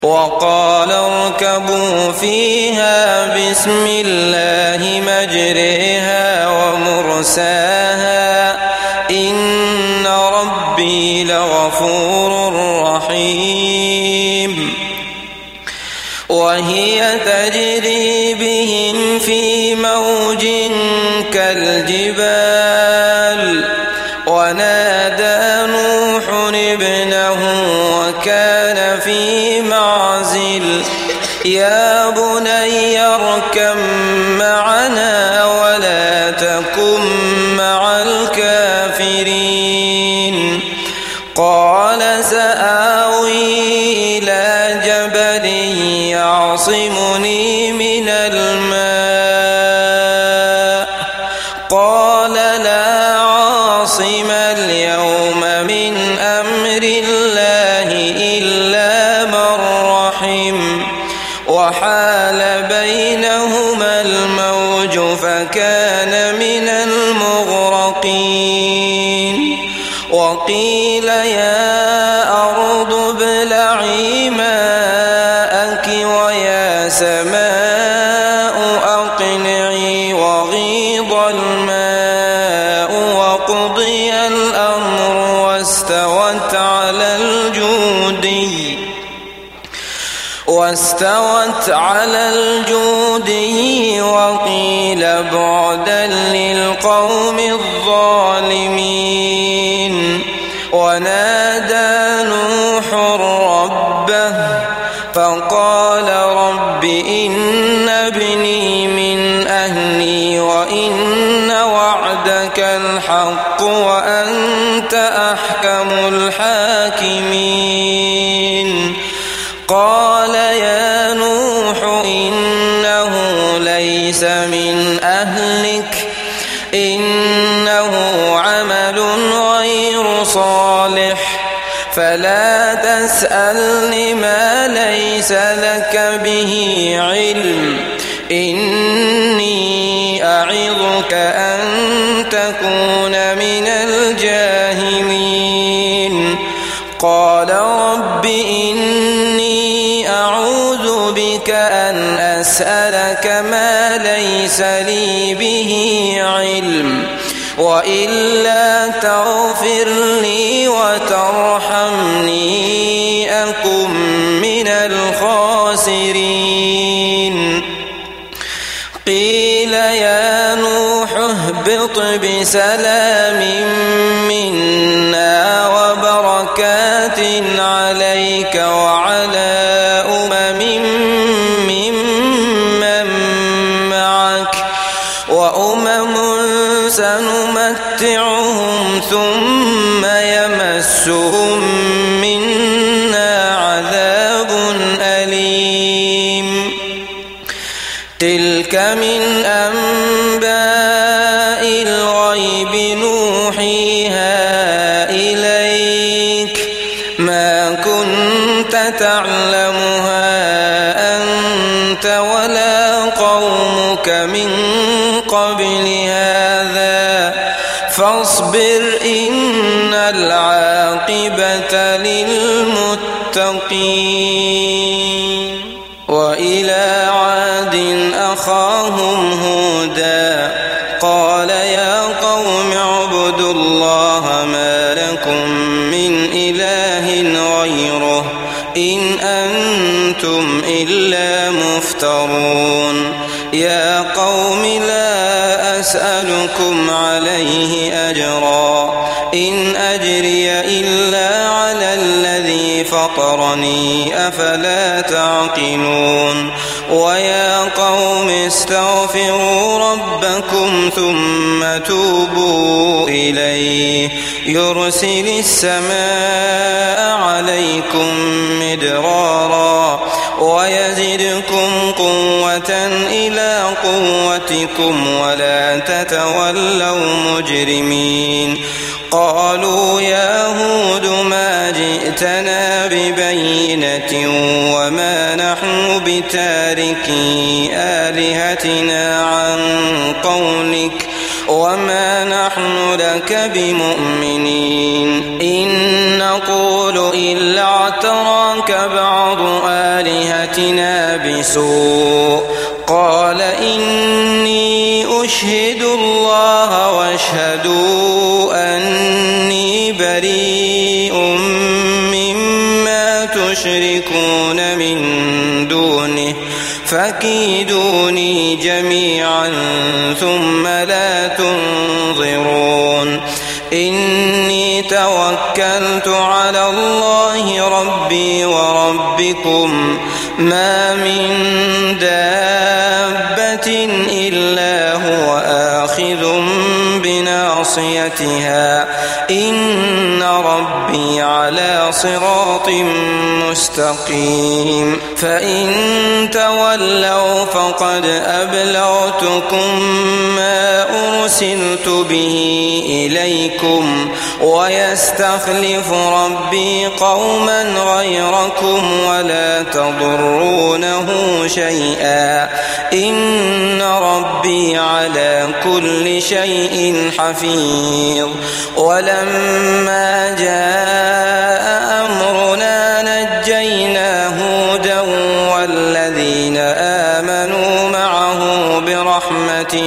وقال اركبوا فيها بسم الله مجريها ومرساها إن ربي لغفور رحيم. وهي تجري بهم في موج كالجبال ونادى نوح ابنه وكان في معزل يا بني اركب معنا ولا تكن مع الكافرين. قال سآوي إلى جبل يعصمني من الماء قال لا عاصم اليوم من أمر الله إلا من رحم وحال بينهما الموج فكان من المغرقين. وقيل يا أرض ابلعي ماءك ويا سماء أقلعي وغيض الماء وقضي الأمر واستوت على الجودي وقيل بعدا للقوم الظالمين. ونادى نوح ربه فقال رب إن ابني من أهلي وإن وعدك الحق وأنت أحكم الحاكمين. قال يا نوح إنه ليس من أهلك إنه عمل غير صالح فلا تسألني ما ليس لك به علم إني أعظك أن تكون من الجاهلين. قال رب إني أعوذ بك أن أسألك ما ليس لي به علم وإلا تغفر لي وترحمني أكن من الخاسرين. قيل يا نوح اهبط بسلام منا وبركات عليك وعلى ممن معك وأمم سنمتعهم ثم يمسهم منا عذاب أليم. تلك من أنباء الغيب نوحيها إليك ما كنت تعلمها أنت ولا قومك من قبل هذا فاصبر إن العاقبة للمتقين. وإلى عاد أخاهم هودا قال يا قوم اعبدوا الله ما لكم من إله غيره إن أنتم إلا مفترون. يا قوم لا أسألكم عليه أجرا إن أجري إلا على الذي فطرني أفلا تعقلون. ويا قوم استغفروا ربكم ثم توبوا إليه يرسل السماء عليكم مدرارا ويزدكم قوة إلى قوتكم ولا تتولوا مجرمين. قالوا يا هود ما جئتنا ببينة وما نحن بتاركي آلهتنا عن قولك وما نحن لك بمؤمنين إن نقول إلا اعتراك بعض آلهتنا بسوء قال إني أشهد الله واشهدوا أني بريء مما تشركون من دونه فكيدوني جميعا ثم لا تنظرون إني توكلت على الله ربي وربكم ما من دابة إلا هو آخذ بناصيتها إن ربي على صراط مستقيم فإن تولوا فقد أبلغتكم ما أرسلت به إليكم ويستخلف ربي قوما غيركم ولا تضرونه شيئا إن ربي على كل شيء حفيظ ولما جاء أمرنا نجينا هودا والذين آمنوا معه برحمة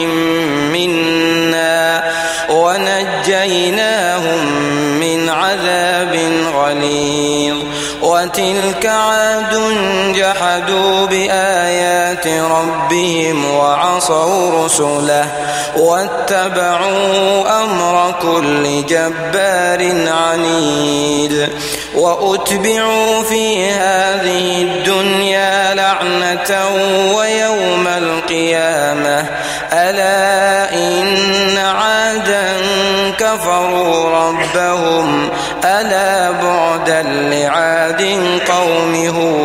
منا ونجيناهم من عذاب غليظ وتلك عاد جحدوا بآيات ربهم وعصوا رسله واتبعوا أمر كل جبار عنيد وأتبعوا في هذه الدنيا لعنة ويوم القيامة ألا إن عادا كفروا ربهم ألا بعدا لعاد قوم هود